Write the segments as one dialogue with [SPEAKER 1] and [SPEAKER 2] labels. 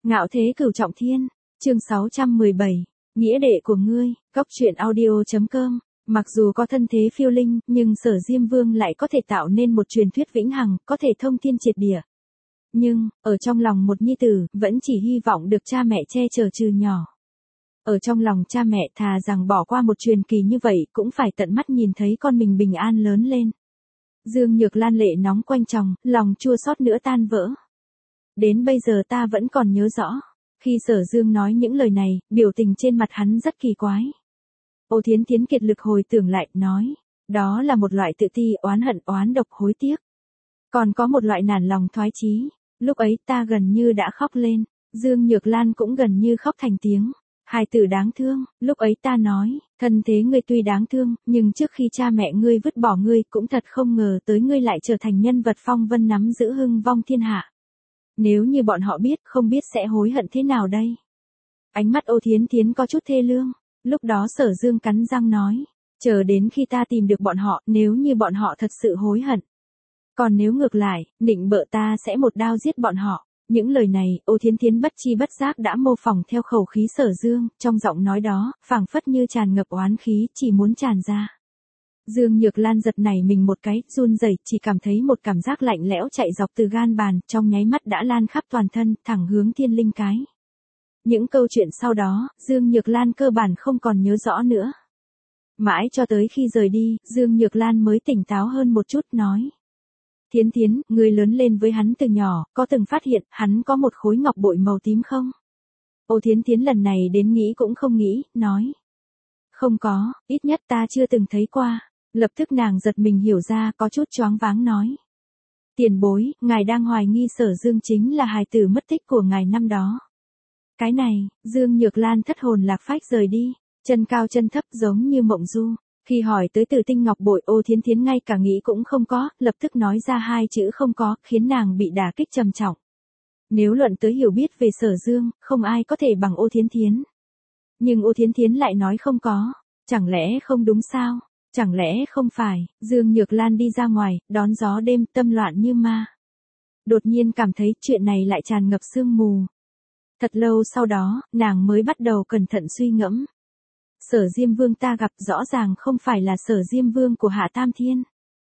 [SPEAKER 1] Ngạo thế cửu trọng thiên, chương 617, nghĩa đệ của ngươi, Cóc truyện audio.com. Mặc dù có thân thế phiêu linh, nhưng Sở Diêm Vương lại có thể tạo nên một truyền thuyết vĩnh hằng, có thể thông thiên triệt địa. Nhưng, ở trong lòng một nhi tử, vẫn chỉ hy vọng được cha mẹ che chở trừ nhỏ. Ở trong lòng cha mẹ thà rằng bỏ qua một truyền kỳ như vậy cũng phải tận mắt nhìn thấy con mình bình an lớn lên. Dương Nhược Lan lệ nóng quanh tròng, lòng chua xót nữa tan vỡ. Đến bây giờ ta vẫn còn nhớ rõ. Khi Sở Dương nói những lời này, biểu tình trên mặt hắn rất kỳ quái. Ô Thiến Thiến kiệt lực hồi tưởng lại, nói. Đó là một loại tự ti, oán hận, oán độc, hối tiếc. Còn có một loại nản lòng thoái chí. Lúc ấy ta gần như đã khóc lên. Dương Nhược Lan cũng gần như khóc thành tiếng. Hài tử đáng thương, lúc ấy ta nói, thân thế ngươi tuy đáng thương, nhưng trước khi cha mẹ ngươi vứt bỏ ngươi cũng thật không ngờ tới ngươi lại trở thành nhân vật phong vân nắm giữ hưng vong thiên hạ. Nếu như bọn họ biết, không biết sẽ hối hận thế nào đây. Ánh mắt Ô Thiến Thiến có chút thê lương, lúc đó Sở Dương cắn răng nói, chờ đến khi ta tìm được bọn họ, nếu như bọn họ thật sự hối hận. Còn nếu ngược lại, nịnh bợ ta sẽ một đao giết bọn họ. Những lời này, Ô Thiến Thiến bất chi bất giác đã mô phỏng theo khẩu khí Sở Dương, trong giọng nói đó, phảng phất như tràn ngập oán khí, chỉ muốn tràn ra. Dương Nhược Lan giật nảy mình một cái, run rẩy, chỉ cảm thấy một cảm giác lạnh lẽo chạy dọc từ gan bàn, trong nháy mắt đã lan khắp toàn thân, thẳng hướng thiên linh cái. Những câu chuyện sau đó, Dương Nhược Lan cơ bản không còn nhớ rõ nữa. Mãi cho tới khi rời đi, Dương Nhược Lan mới tỉnh táo hơn một chút, nói. Thiến Thiến, ngươi lớn lên với hắn từ nhỏ, có từng phát hiện hắn có một khối ngọc bội màu tím không? Ô Thiến Thiến lần này đến nghĩ cũng không nghĩ, nói. Không có, ít nhất ta chưa từng thấy qua. Lập tức nàng giật mình hiểu ra, có chút choáng váng nói. Tiền bối, ngài đang hoài nghi Sở Dương chính là hài tử mất tích của ngài năm đó. Cái này, Dương Nhược Lan thất hồn lạc phách rời đi, chân cao chân thấp giống như mộng du. Khi hỏi tới Tử Tinh ngọc bội, Ô Thiến Thiến ngay cả nghĩ cũng không có, lập tức nói ra hai chữ không có, khiến nàng bị đả kích trầm trọng. Nếu luận tới hiểu biết về Sở Dương, không ai có thể bằng Ô Thiến Thiến. Nhưng Ô Thiến Thiến lại nói không có, chẳng lẽ không đúng sao? Chẳng lẽ không phải? Dương Nhược Lan đi ra ngoài, đón gió đêm, tâm loạn như ma. Đột nhiên cảm thấy chuyện này lại tràn ngập sương mù. Thật lâu sau đó, nàng mới bắt đầu cẩn thận suy ngẫm. Sở Diêm Vương ta gặp rõ ràng không phải là Sở Diêm Vương của Hạ Tam Thiên.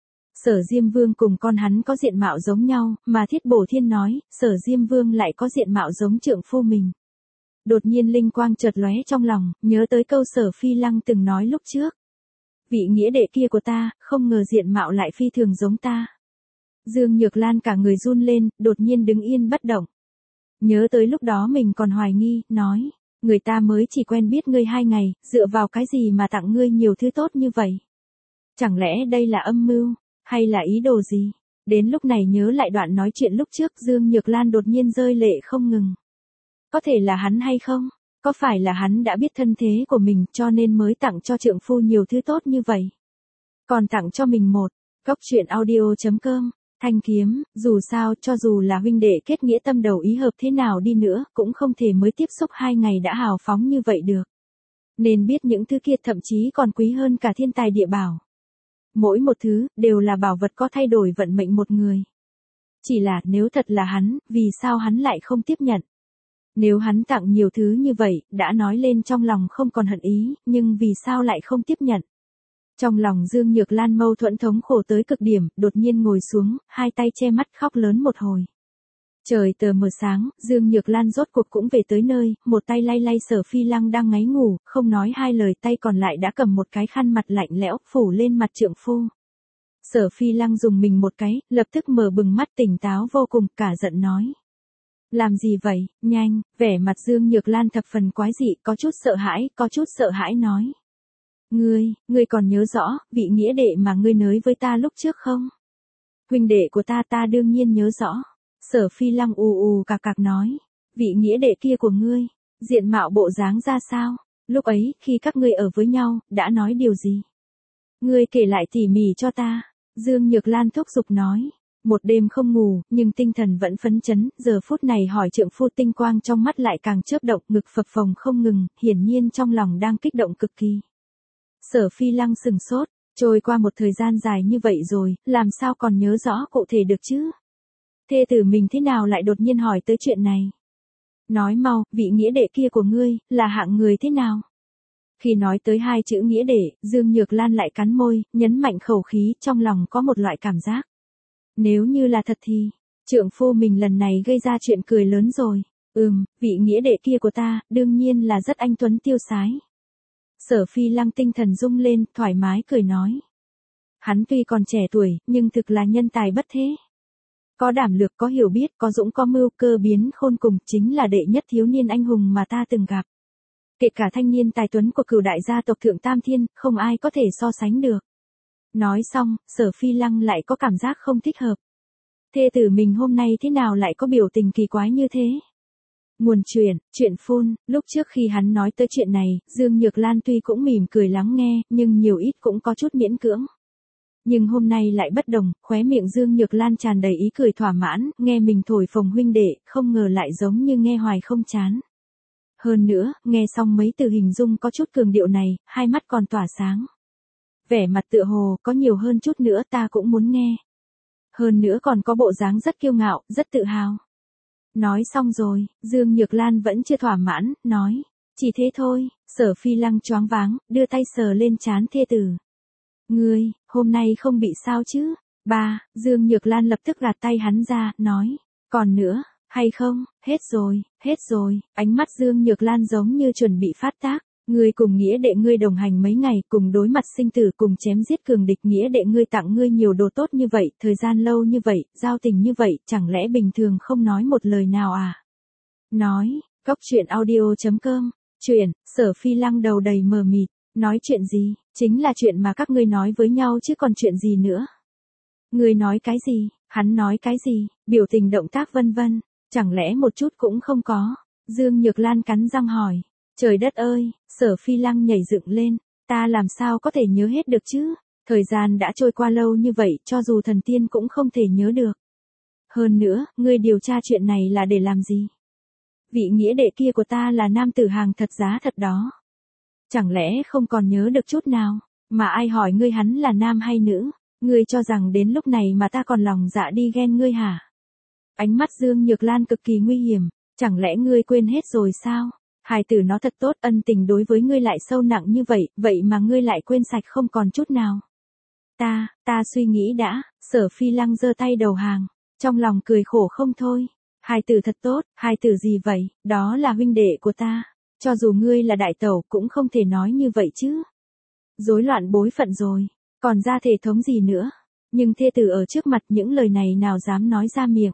[SPEAKER 1] Sở Diêm Vương cùng con hắn có diện mạo giống nhau, mà Thiết Bổ Thiên nói, Sở Diêm Vương lại có diện mạo giống trượng phu mình. Đột nhiên linh quang chợt lóe trong lòng, nhớ tới câu Sở Phi Lăng từng nói lúc trước. Vị nghĩa đệ kia của ta, không ngờ diện mạo lại phi thường giống ta. Dương Nhược Lan cả người run lên, đột nhiên đứng yên bất động. Nhớ tới lúc đó mình còn hoài nghi, nói. Người ta mới chỉ quen biết ngươi 2 ngày, dựa vào cái gì mà tặng ngươi nhiều thứ tốt như vậy? Chẳng lẽ đây là âm mưu, hay là ý đồ gì? Đến lúc này nhớ lại đoạn nói chuyện lúc trước, Dương Nhược Lan đột nhiên rơi lệ không ngừng. Có thể là hắn hay không? Có phải là hắn đã biết thân thế của mình cho nên mới tặng cho trượng phu nhiều thứ tốt như vậy? Còn tặng cho mình một, Cóc truyện audio.com. Thanh kiếm, dù sao, cho dù là huynh đệ kết nghĩa tâm đầu ý hợp thế nào đi nữa, cũng không thể mới tiếp xúc 2 ngày đã hào phóng như vậy được. Nên biết những thứ kia thậm chí còn quý hơn cả thiên tài địa bảo. Mỗi một thứ, đều là bảo vật có thay đổi vận mệnh một người. Chỉ là, nếu thật là hắn, vì sao hắn lại không tiếp nhận? Nếu hắn tặng nhiều thứ như vậy, đã nói lên trong lòng không còn hận ý, nhưng vì sao lại không tiếp nhận? Trong lòng Dương Nhược Lan mâu thuẫn thống khổ tới cực điểm, đột nhiên ngồi xuống, hai tay che mắt khóc lớn một hồi. Trời tờ mờ sáng, Dương Nhược Lan rốt cuộc cũng về tới nơi, một tay lay lay Sở Phi Lăng đang ngáy ngủ, không nói hai lời, tay còn lại đã cầm một cái khăn mặt lạnh lẽo, phủ lên mặt trượng phu. Sở Phi Lăng dùng mình một cái, lập tức mở bừng mắt tỉnh táo vô cùng, cả giận nói. Làm gì vậy, nhanh, vẻ mặt Dương Nhược Lan thập phần quái dị, có chút sợ hãi nói. Ngươi còn nhớ rõ, vị nghĩa đệ mà ngươi nới với ta lúc trước không? Huynh đệ của ta đương nhiên nhớ rõ. Sở Phi Lăng cạc cạc nói. Vị nghĩa đệ kia của ngươi, diện mạo bộ dáng ra sao? Lúc ấy, khi các ngươi ở với nhau, đã nói điều gì? Ngươi kể lại tỉ mỉ cho ta. Dương Nhược Lan thúc giục nói. Một đêm không ngủ, nhưng tinh thần vẫn phấn chấn, giờ phút này hỏi trượng phu, tinh quang trong mắt lại càng chớp động, ngực phập phồng không ngừng, hiển nhiên trong lòng đang kích động cực kỳ. Sở Phi Lăng sừng sốt, trôi qua một thời gian dài như vậy rồi, làm sao còn nhớ rõ cụ thể được chứ? Thê tử mình thế nào lại đột nhiên hỏi tới chuyện này? Nói mau, vị nghĩa đệ kia của ngươi, là hạng người thế nào? Khi nói tới hai chữ nghĩa đệ, Dương Nhược Lan lại cắn môi, nhấn mạnh khẩu khí, trong lòng có một loại cảm giác. Nếu như là thật thì, trượng phu mình lần này gây ra chuyện cười lớn rồi. Vị nghĩa đệ kia của ta, đương nhiên là rất anh tuấn tiêu sái. Sở Phi Lăng tinh thần rung lên, thoải mái cười nói. Hắn tuy còn trẻ tuổi, nhưng thực là nhân tài bất thế. Có đảm lược, có hiểu biết, có dũng có mưu, cơ biến khôn cùng, chính là đệ nhất thiếu niên anh hùng mà ta từng gặp. Kể cả thanh niên tài tuấn của cửu đại gia tộc Thượng Tam Thiên, không ai có thể so sánh được. Nói xong, Sở Phi Lăng lại có cảm giác không thích hợp. Thê tử mình hôm nay thế nào lại có biểu tình kỳ quái như thế? Nguồn chuyện phun, lúc trước khi hắn nói tới chuyện này, Dương Nhược Lan tuy cũng mỉm cười lắng nghe, nhưng nhiều ít cũng có chút miễn cưỡng. Nhưng hôm nay lại bất đồng, khóe miệng Dương Nhược Lan tràn đầy ý cười thỏa mãn, nghe mình thổi phồng huynh đệ, không ngờ lại giống như nghe hoài không chán. Hơn nữa, nghe xong mấy từ hình dung có chút cường điệu này, hai mắt còn tỏa sáng. Vẻ mặt tựa hồ, có nhiều hơn chút nữa ta cũng muốn nghe. Hơn nữa còn có bộ dáng rất kiêu ngạo, rất tự hào. Nói xong rồi, Dương Nhược Lan vẫn chưa thỏa mãn, nói. Chỉ thế thôi, Sở Phi Lăng choáng váng, đưa tay sờ lên trán thê tử. Ngươi, hôm nay không bị sao chứ? Ba, Dương Nhược Lan lập tức gạt tay hắn ra, nói. Còn nữa, hay không, hết rồi, ánh mắt Dương Nhược Lan giống như chuẩn bị phát tác. Ngươi cùng nghĩa đệ ngươi đồng hành mấy ngày, cùng đối mặt sinh tử, cùng chém giết cường địch, nghĩa đệ ngươi tặng ngươi nhiều đồ tốt như vậy, thời gian lâu như vậy, giao tình như vậy, chẳng lẽ bình thường không nói một lời nào à? Nói, Cóc audio.com, Sở Phi Lăng đầu đầy mờ mịt, nói chuyện gì, chính là chuyện mà các ngươi nói với nhau chứ còn chuyện gì nữa. Ngươi nói cái gì, hắn nói cái gì, biểu tình động tác vân vân, chẳng lẽ một chút cũng không có? Dương Nhược Lan cắn răng hỏi. Trời đất ơi, Sở Phi Lăng nhảy dựng lên, ta làm sao có thể nhớ hết được chứ? Thời gian đã trôi qua lâu như vậy, cho dù thần tiên cũng không thể nhớ được. Hơn nữa, ngươi điều tra chuyện này là để làm gì? Vị nghĩa đệ kia của ta là nam tử hàng thật giá thật đó. Chẳng lẽ không còn nhớ được chút nào, mà ai hỏi ngươi hắn là nam hay nữ? Ngươi cho rằng đến lúc này mà ta còn lòng dạ đi ghen ngươi hả? Ánh mắt Dương Nhược Lan cực kỳ nguy hiểm, chẳng lẽ ngươi quên hết rồi sao? Hài tử nó thật tốt, ân tình đối với ngươi lại sâu nặng như vậy, vậy mà ngươi lại quên sạch không còn chút nào. Ta suy nghĩ đã, Sở Phi Lăng giơ tay đầu hàng, trong lòng cười khổ không thôi. Hài tử thật tốt, hài tử gì vậy, đó là huynh đệ của ta. Cho dù ngươi là đại tẩu cũng không thể nói như vậy chứ. Rối loạn bối phận rồi, còn ra thể thống gì nữa. Nhưng thê tử ở trước mặt những lời này nào dám nói ra miệng.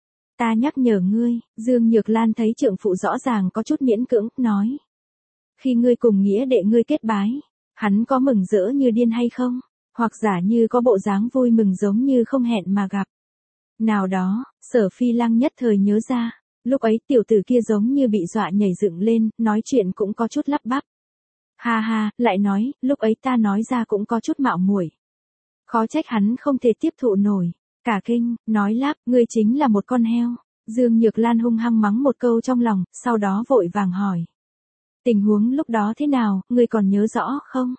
[SPEAKER 1] Ta nhắc nhở ngươi, Dương Nhược Lan thấy trượng phụ rõ ràng có chút miễn cưỡng, nói. Khi ngươi cùng nghĩa đệ ngươi kết bái, hắn có mừng rỡ như điên hay không? Hoặc giả như có bộ dáng vui mừng giống như không hẹn mà gặp. Nào đó, Sở Phi Lăng nhất thời nhớ ra, lúc ấy tiểu tử kia giống như bị dọa nhảy dựng lên, nói chuyện cũng có chút lắp bắp. Ha ha, lại nói, lúc ấy ta nói ra cũng có chút mạo muội. Khó trách hắn không thể tiếp thụ nổi. Cả kinh, nói lắp, ngươi chính là một con heo. Dương Nhược Lan hung hăng mắng một câu trong lòng, sau đó vội vàng hỏi. Tình huống lúc đó thế nào, ngươi còn nhớ rõ không?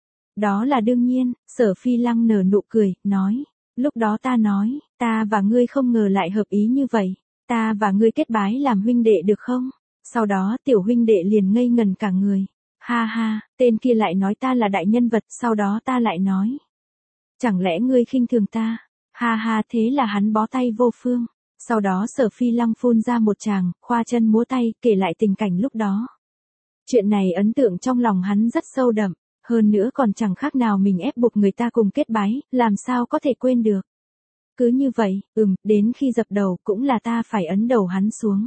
[SPEAKER 1] Đó là đương nhiên, Sở Phi Lăng nở nụ cười, nói. Lúc đó ta nói, ta và ngươi không ngờ lại hợp ý như vậy. Ta và ngươi kết bái làm huynh đệ được không? Sau đó tiểu huynh đệ liền ngây ngần cả người. Ha ha, tên kia lại nói ta là đại nhân vật, sau đó ta lại nói. Chẳng lẽ ngươi khinh thường ta? Ha ha, thế là hắn bó tay vô phương. Sau đó Sở Phi Lăng phun ra một tràng, khoa chân múa tay, kể lại tình cảnh lúc đó. Chuyện này ấn tượng trong lòng hắn rất sâu đậm, hơn nữa còn chẳng khác nào mình ép buộc người ta cùng kết bái, làm sao có thể quên được. Cứ như vậy, đến khi dập đầu cũng là ta phải ấn đầu hắn xuống.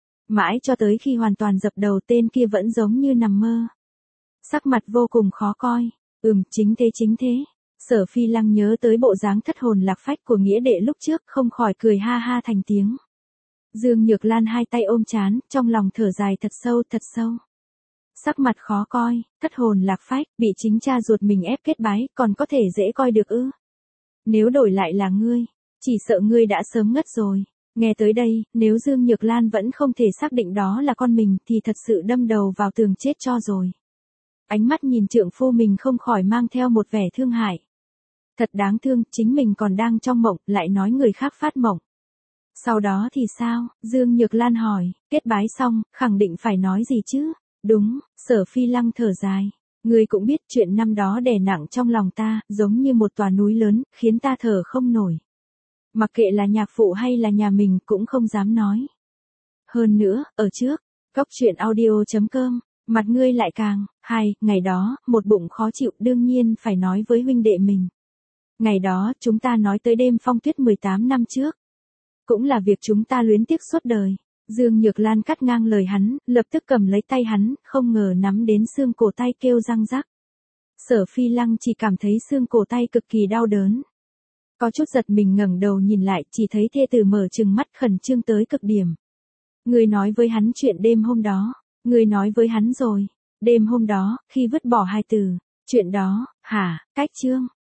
[SPEAKER 1] Mãi cho tới khi hoàn toàn dập đầu tên kia vẫn giống như nằm mơ. Sắc mặt vô cùng khó coi, chính thế. Sở Phi Lăng nhớ tới bộ dáng thất hồn lạc phách của nghĩa đệ lúc trước, không khỏi cười ha ha thành tiếng. Dương Nhược Lan hai tay ôm trán, trong lòng thở dài thật sâu. Sắc mặt khó coi, thất hồn lạc phách, bị chính cha ruột mình ép kết bái, còn có thể dễ coi được ư? Nếu đổi lại là ngươi, chỉ sợ ngươi đã sớm ngất rồi. Nghe tới đây, nếu Dương Nhược Lan vẫn không thể xác định đó là con mình thì thật sự đâm đầu vào tường chết cho rồi. Ánh mắt nhìn trượng phu mình không khỏi mang theo một vẻ thương hại. Thật đáng thương, chính mình còn đang trong mộng, lại nói người khác phát mộng. Sau đó thì sao? Dương Nhược Lan hỏi, kết bái xong, khẳng định phải nói gì chứ? Đúng, Sở Phi Lăng thở dài. Ngươi cũng biết chuyện năm đó đè nặng trong lòng ta, giống như một tòa núi lớn, khiến ta thở không nổi. Mặc kệ là nhạc phụ hay là nhà mình cũng không dám nói. Hơn nữa, ở trước, cóc truyện audio.com, mặt ngươi lại càng, ngày đó, một bụng khó chịu đương nhiên phải nói với huynh đệ mình. Ngày đó, chúng ta nói tới đêm phong tuyết 18 năm trước. Cũng là việc chúng ta luyến tiếc suốt đời. Dương Nhược Lan cắt ngang lời hắn, lập tức cầm lấy tay hắn, không ngờ nắm đến xương cổ tay kêu răng rắc. Sở Phi Lăng chỉ cảm thấy xương cổ tay cực kỳ đau đớn. Có chút giật mình ngẩng đầu nhìn lại, chỉ thấy thê tử mở trừng mắt khẩn trương tới cực điểm. Người nói với hắn chuyện đêm hôm đó. Người nói với hắn rồi. Đêm hôm đó, khi vứt bỏ hai từ. Chuyện đó, hả, cách chương.